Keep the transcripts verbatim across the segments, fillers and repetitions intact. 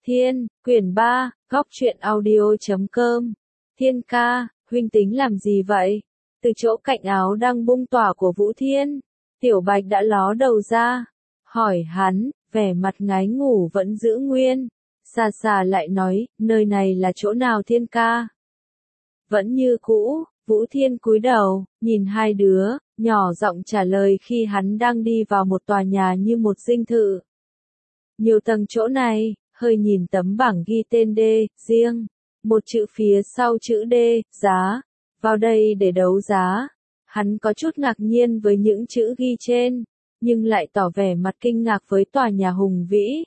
Thiên, quyển ba, góc truyện audio chấm com. Thiên ca, huynh tính làm gì vậy? Từ chỗ cạnh áo đang bung tỏa của Vũ Thiên, Tiểu Bạch đã ló đầu ra, hỏi hắn, vẻ mặt ngái ngủ vẫn giữ nguyên. Xà xà lại nói, nơi này là chỗ nào Thiên ca? Vẫn như cũ, Vũ Thiên cúi đầu, nhìn hai đứa, nhỏ giọng trả lời khi hắn đang đi vào một tòa nhà như một dinh thự. Nhiều tầng chỗ này, hơi nhìn tấm bảng ghi tên D, riêng, một chữ phía sau chữ D, giá, vào đây để đấu giá. Hắn có chút ngạc nhiên với những chữ ghi trên, nhưng lại tỏ vẻ mặt kinh ngạc với tòa nhà hùng vĩ.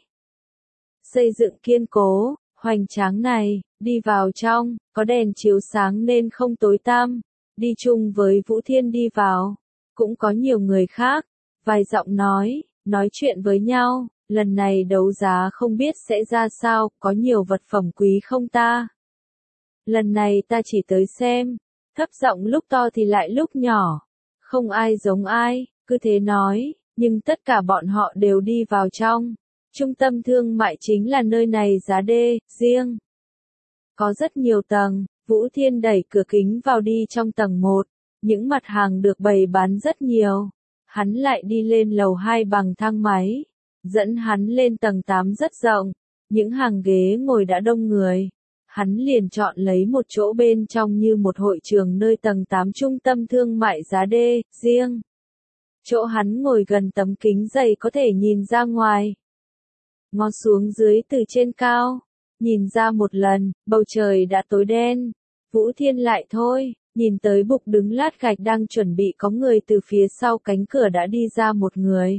Xây dựng kiên cố, hoành tráng này, đi vào trong, có đèn chiếu sáng nên không tối tăm. Đi chung với Vũ Thiên đi vào, cũng có nhiều người khác, vài giọng nói, nói chuyện với nhau. Lần này đấu giá không biết sẽ ra sao, có nhiều vật phẩm quý không ta? Lần này ta chỉ tới xem, thấp giọng lúc to thì lại lúc nhỏ, không ai giống ai, cứ thế nói, nhưng tất cả bọn họ đều đi vào trong. Trung tâm thương mại chính là nơi này giá D, riêng. Có rất nhiều tầng, Vũ Thiên đẩy cửa kính vào đi trong tầng một, những mặt hàng được bày bán rất nhiều. Hắn lại đi lên lầu hai bằng thang máy. Dẫn hắn lên tầng tám rất rộng, những hàng ghế ngồi đã đông người. Hắn liền chọn lấy một chỗ bên trong như một hội trường nơi tầng tám trung tâm thương mại giá D, riêng. Chỗ hắn ngồi gần tấm kính dày có thể nhìn ra ngoài. Ngó xuống dưới từ trên cao, nhìn ra một lần, bầu trời đã tối đen. Vũ Thiên lại thôi, nhìn tới bục đứng lát gạch đang chuẩn bị có người từ phía sau cánh cửa đã đi ra một người.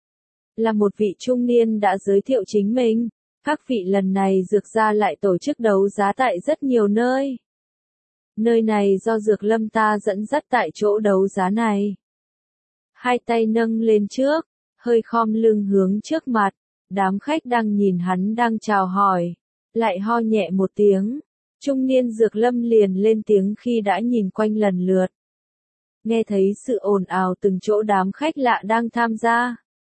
Là một vị trung niên đã giới thiệu chính mình, các vị lần này Dược gia lại tổ chức đấu giá tại rất nhiều nơi. Nơi này do Dược Lâm ta dẫn dắt tại chỗ đấu giá này. Hai tay nâng lên trước, hơi khom lưng hướng trước mặt, đám khách đang nhìn hắn đang chào hỏi, lại ho nhẹ một tiếng. Trung niên Dược Lâm liền lên tiếng khi đã nhìn quanh lần lượt. Nghe thấy sự ồn ào từng chỗ đám khách lạ đang tham gia.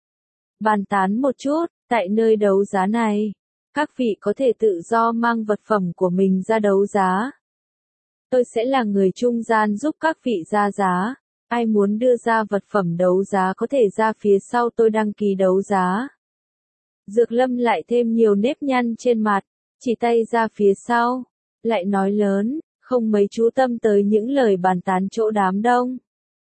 Bàn tán một chút, tại nơi đấu giá này, các vị có thể tự do mang vật phẩm của mình ra đấu giá. Tôi sẽ là người trung gian giúp các vị ra giá, ai muốn đưa ra vật phẩm đấu giá có thể ra phía sau tôi đăng ký đấu giá. Dược Lâm lại thêm nhiều nếp nhăn trên mặt, chỉ tay ra phía sau, lại nói lớn, không mấy chú tâm tới những lời bàn tán chỗ đám đông.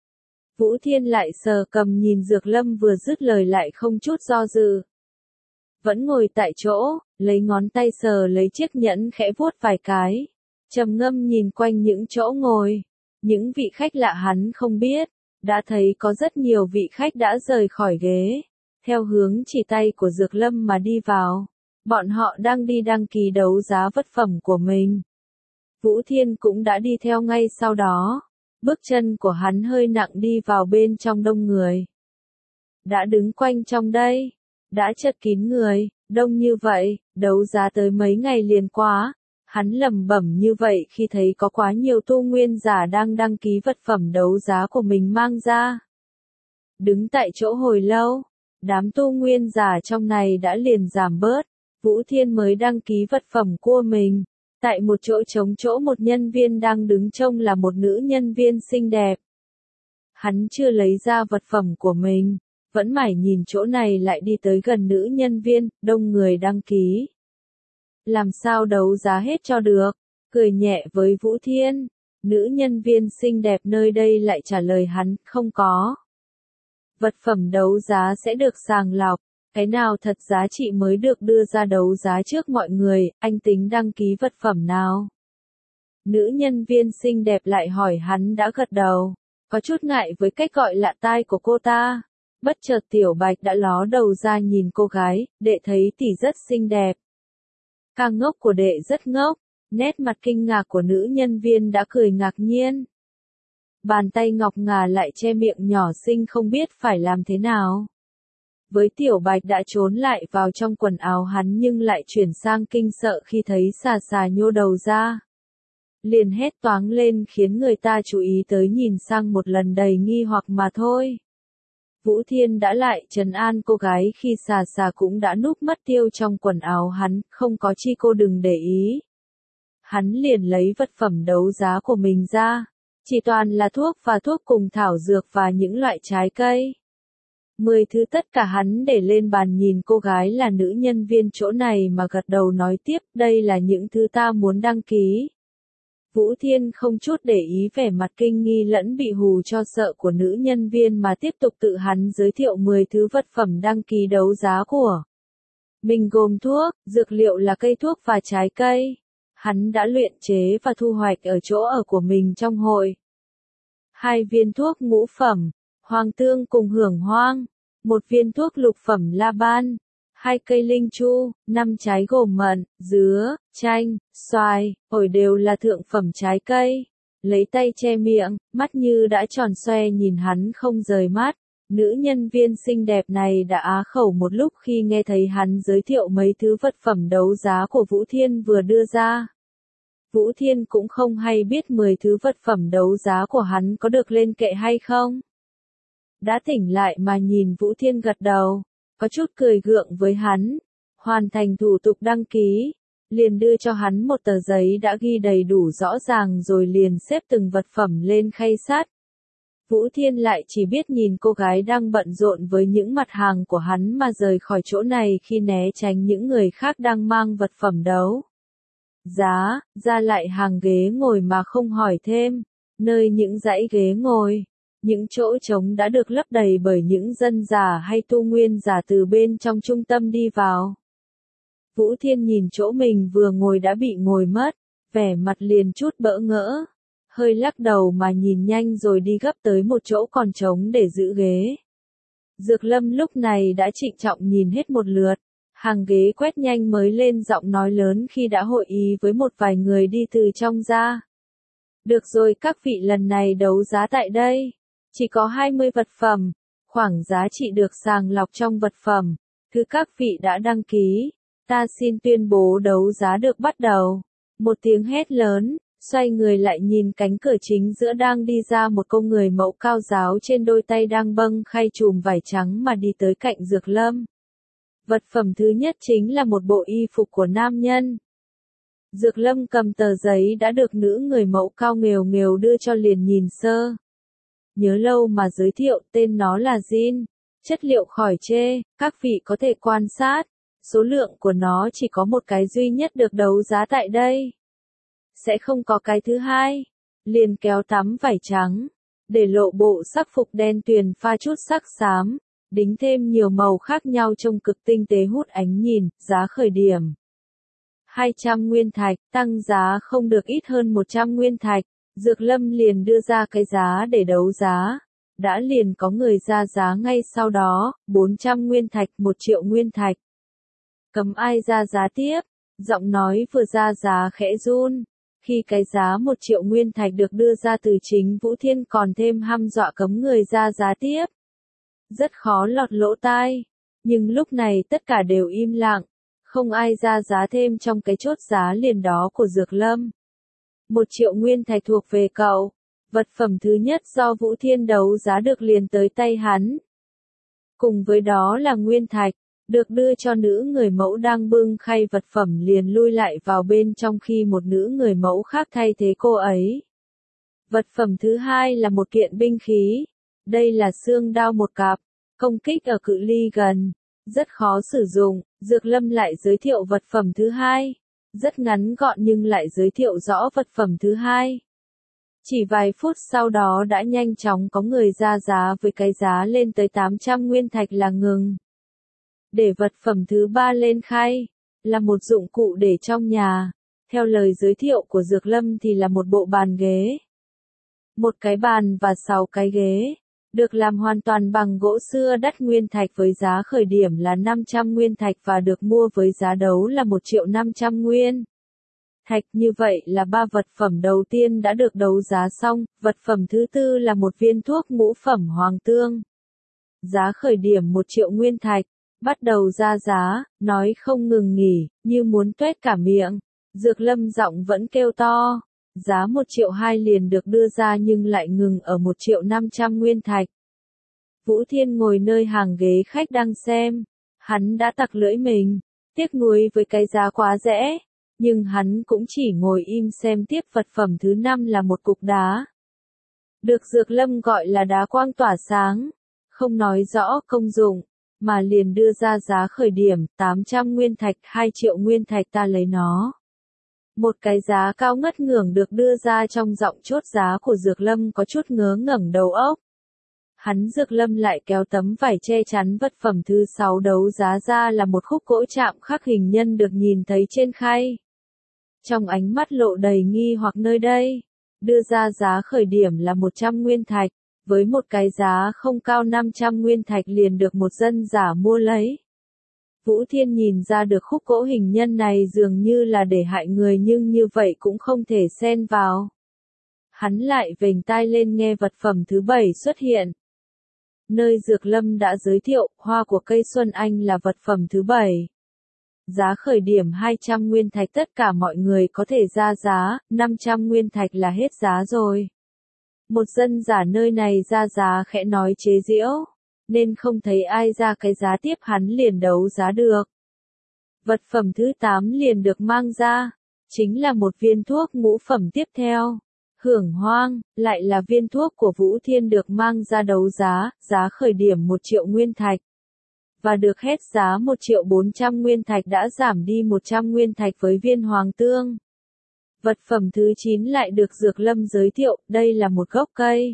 Vũ Thiên lại sờ cầm nhìn Dược Lâm vừa dứt lời lại không chút do dự. Vẫn ngồi tại chỗ, lấy ngón tay sờ lấy chiếc nhẫn khẽ vuốt vài cái. Trầm ngâm nhìn quanh những chỗ ngồi. Những vị khách lạ hắn không biết, đã thấy có rất nhiều vị khách đã rời khỏi ghế. Theo hướng chỉ tay của Dược Lâm mà đi vào. Bọn họ đang đi đăng ký đấu giá vật phẩm của mình. Vũ Thiên cũng đã đi theo ngay sau đó. Bước chân của hắn hơi nặng đi vào bên trong đông người. Đã đứng quanh trong đây, đã chật kín người, đông như vậy, đấu giá tới mấy ngày liền quá. Hắn lẩm bẩm như vậy khi thấy có quá nhiều tu nguyên giả đang đăng ký vật phẩm đấu giá của mình mang ra. Đứng tại chỗ hồi lâu, đám tu nguyên giả trong này đã liền giảm bớt, Vũ Thiên mới đăng ký vật phẩm của mình. Tại một chỗ trống chỗ một nhân viên đang đứng trông là một nữ nhân viên xinh đẹp. Hắn chưa lấy ra vật phẩm của mình, vẫn mải nhìn chỗ này lại đi tới gần nữ nhân viên, đông người đăng ký. Làm sao đấu giá hết cho được, cười nhẹ với Vũ Thiên, nữ nhân viên xinh đẹp nơi đây lại trả lời hắn, không có. Vật phẩm đấu giá sẽ được sàng lọc. Cái nào thật giá trị mới được đưa ra đấu giá trước mọi người, anh tính đăng ký vật phẩm nào? Nữ nhân viên xinh đẹp lại hỏi hắn đã gật đầu, có chút ngại với cách gọi lạ tai của cô ta. Bất chợt Tiểu Bạch đã ló đầu ra nhìn cô gái, đệ thấy tỷ rất xinh đẹp. Càng ngốc của đệ rất ngốc, nét mặt kinh ngạc của nữ nhân viên đã cười ngạc nhiên. Bàn tay ngọc ngà lại che miệng nhỏ xinh không biết phải làm thế nào. Với Tiểu Bạch đã trốn lại vào trong quần áo hắn nhưng lại chuyển sang kinh sợ khi thấy xà xà nhô đầu ra. Liền hét toáng lên khiến người ta chú ý tới nhìn sang một lần đầy nghi hoặc mà thôi. Vũ Thiên đã lại trấn an cô gái khi xà xà cũng đã núp mất tiêu trong quần áo hắn, không có chi cô đừng để ý. Hắn liền lấy vật phẩm đấu giá của mình ra, chỉ toàn là thuốc và thuốc cùng thảo dược và những loại trái cây. Mười thứ tất cả hắn để lên bàn nhìn cô gái là nữ nhân viên chỗ này mà gật đầu nói tiếp, đây là những thứ ta muốn đăng ký. Vũ Thiên không chút để ý vẻ mặt kinh nghi lẫn bị hù cho sợ của nữ nhân viên mà tiếp tục tự hắn giới thiệu mười thứ vật phẩm đăng ký đấu giá của mình gồm thuốc, dược liệu là cây thuốc và trái cây. Hắn đã luyện chế và thu hoạch ở chỗ ở của mình trong hội. Hai viên thuốc ngũ phẩm, hoàng tương cùng hưởng hoang, một viên thuốc lục phẩm la ban, hai cây linh chu, năm trái gồm mận, dứa, chanh, xoài, ổi đều là thượng phẩm trái cây. Lấy tay che miệng, mắt như đã tròn xoe nhìn hắn không rời mắt. Nữ nhân viên xinh đẹp này đã á khẩu một lúc khi nghe thấy hắn giới thiệu mấy thứ vật phẩm đấu giá của Vũ Thiên vừa đưa ra. Vũ Thiên cũng không hay biết mười thứ vật phẩm đấu giá của hắn có được lên kệ hay không. Đã tỉnh lại mà nhìn Vũ Thiên gật đầu, có chút cười gượng với hắn, hoàn thành thủ tục đăng ký, liền đưa cho hắn một tờ giấy đã ghi đầy đủ rõ ràng rồi liền xếp từng vật phẩm lên khay sắt. Vũ Thiên lại chỉ biết nhìn cô gái đang bận rộn với những mặt hàng của hắn mà rời khỏi chỗ này khi né tránh những người khác đang mang vật phẩm đấu giá, ra lại hàng ghế ngồi mà không hỏi thêm, nơi những dãy ghế ngồi. Những chỗ trống đã được lấp đầy bởi những dân già hay tu nguyên giả từ bên trong trung tâm đi vào. Vũ Thiên nhìn chỗ mình vừa ngồi đã bị ngồi mất, vẻ mặt liền chút bỡ ngỡ, hơi lắc đầu mà nhìn nhanh rồi đi gấp tới một chỗ còn trống để giữ ghế. Dược Lâm lúc này đã trịnh trọng nhìn hết một lượt, hàng ghế quét nhanh mới lên giọng nói lớn khi đã hội ý với một vài người đi từ trong ra. Được rồi các vị, lần này đấu giá tại đây. Chỉ có hai mươi vật phẩm, khoảng giá trị được sàng lọc trong vật phẩm, thứ các vị đã đăng ký, ta xin tuyên bố đấu giá được bắt đầu. Một tiếng hét lớn, xoay người lại nhìn cánh cửa chính giữa đang đi ra một cô người mẫu cao giáo trên đôi tay đang bâng khay chùm vải trắng mà đi tới cạnh Dược Lâm. Vật phẩm thứ nhất chính là một bộ y phục của nam nhân. Dược Lâm cầm tờ giấy đã được nữ người mẫu cao nghều nghều đưa cho liền nhìn sơ. Nhớ lâu mà giới thiệu, tên nó là jean, chất liệu khỏi chê, các vị có thể quan sát, số lượng của nó chỉ có một cái duy nhất được đấu giá tại đây. Sẽ không có cái thứ hai. Liền kéo tắm vải trắng, để lộ bộ sắc phục đen tuyền pha chút sắc xám, đính thêm nhiều màu khác nhau trông cực tinh tế hút ánh nhìn, giá khởi điểm hai trăm nguyên thạch, tăng giá không được ít hơn một trăm nguyên thạch. Dược Lâm liền đưa ra cái giá để đấu giá, đã liền có người ra giá ngay sau đó, bốn trăm nguyên thạch, một triệu nguyên thạch. Cấm ai ra giá tiếp, giọng nói vừa ra giá khẽ run, khi cái giá một triệu nguyên thạch được đưa ra từ chính Vũ Thiên còn thêm hăm dọa cấm người ra giá tiếp. Rất khó lọt lỗ tai, nhưng lúc này tất cả đều im lặng, không ai ra giá thêm trong cái chốt giá liền đó của Dược Lâm. Một triệu nguyên thạch thuộc về cậu. Vật phẩm thứ nhất do Vũ Thiên đấu giá được liền tới tay hắn. Cùng với đó là nguyên thạch, được đưa cho nữ người mẫu đang bưng khay vật phẩm liền lui lại vào bên trong khi một nữ người mẫu khác thay thế cô ấy. Vật phẩm thứ hai là một kiện binh khí. Đây là xương đao một cặp, công kích ở cự ly gần, rất khó sử dụng. Dược Lâm lại giới thiệu vật phẩm thứ hai. Rất ngắn gọn nhưng lại giới thiệu rõ vật phẩm thứ hai. Chỉ vài phút sau đó đã nhanh chóng có người ra giá với cái giá lên tới tám trăm nguyên thạch là ngừng. Để vật phẩm thứ ba lên khay, là một dụng cụ để trong nhà. Theo lời giới thiệu của Dược Lâm thì là một bộ bàn ghế. Một cái bàn và sáu cái ghế, được làm hoàn toàn bằng gỗ xưa đắt nguyên thạch với giá khởi điểm là năm trăm nguyên thạch và được mua với giá đấu là một triệu năm trăm nguyên thạch. Như vậy là ba vật phẩm đầu tiên đã được đấu giá xong. Vật phẩm thứ tư là một viên thuốc ngũ phẩm hoàng tương. Giá khởi điểm một triệu nguyên thạch, bắt đầu ra giá, nói không ngừng nghỉ, như muốn tuét cả miệng. Dược Lâm giọng vẫn kêu to. Giá một triệu hai liền được đưa ra nhưng lại ngừng ở một triệu năm trăm nguyên thạch. Vũ Thiên ngồi nơi hàng ghế khách đang xem. Hắn đã tặc lưỡi mình. Tiếc nuối với cái giá quá rẻ. Nhưng hắn cũng chỉ ngồi im xem tiếp. Vật phẩm thứ năm là một cục đá. Được Dược Lâm gọi là đá quang tỏa sáng. Không nói rõ công dụng, mà liền đưa ra giá khởi điểm, tám trăm nguyên thạch, hai triệu nguyên thạch ta lấy nó. Một cái giá cao ngất ngưởng được đưa ra trong giọng chốt giá của Dược Lâm có chút ngớ ngẩn đầu óc. Hắn Dược Lâm lại kéo tấm vải che chắn vật phẩm thứ sáu đấu giá ra là một khúc gỗ chạm khắc hình nhân được nhìn thấy trên khay. Trong ánh mắt lộ đầy nghi hoặc nơi đây, đưa ra giá khởi điểm là một trăm nguyên thạch, với một cái giá không cao năm trăm nguyên thạch liền được một dân giả mua lấy. Vũ Thiên nhìn ra được khúc gỗ hình nhân này dường như là để hại người nhưng như vậy cũng không thể xen vào. Hắn lại vểnh tai lên nghe vật phẩm thứ bảy xuất hiện. Nơi Dược Lâm đã giới thiệu, hoa của cây Xuân Anh là vật phẩm thứ bảy. Giá khởi điểm hai trăm nguyên thạch tất cả mọi người có thể ra giá, năm trăm nguyên thạch là hết giá rồi. Một dân giả nơi này ra giá khẽ nói chế giễu, nên không thấy ai ra cái giá tiếp hắn liền đấu giá được. Vật phẩm thứ tám liền được mang ra, chính là một viên thuốc ngũ phẩm tiếp theo. Hưởng hoang, lại là viên thuốc của Vũ Thiên được mang ra đấu giá, giá khởi điểm một triệu nguyên thạch. Và được hết giá một triệu bốn trăm nguyên thạch đã giảm đi một trăm nguyên thạch với viên hoàng tương. Vật phẩm thứ chín lại được Dược Lâm giới thiệu, đây là một gốc cây.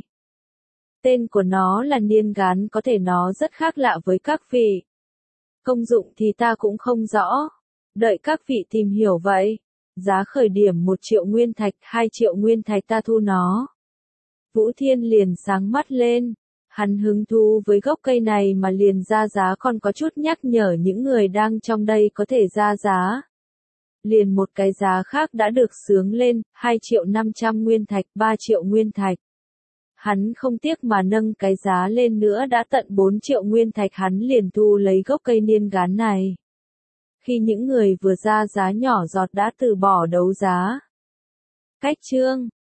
Tên của nó là niên gán, có thể nó rất khác lạ với các vị. Công dụng thì ta cũng không rõ. Đợi các vị tìm hiểu vậy. Giá khởi điểm một triệu nguyên thạch, hai triệu nguyên thạch ta thu nó. Vũ Thiên liền sáng mắt lên. Hắn hứng thú với gốc cây này mà liền ra giá, còn có chút nhắc nhở những người đang trong đây có thể ra giá. Liền một cái giá khác đã được xướng lên, hai triệu năm trăm nguyên thạch, ba triệu nguyên thạch. Hắn không tiếc mà nâng cái giá lên nữa, đã tận bốn triệu nguyên thạch, hắn liền thu lấy gốc cây niên gán này. Khi những người vừa ra giá nhỏ giọt đã từ bỏ đấu giá. Cách chương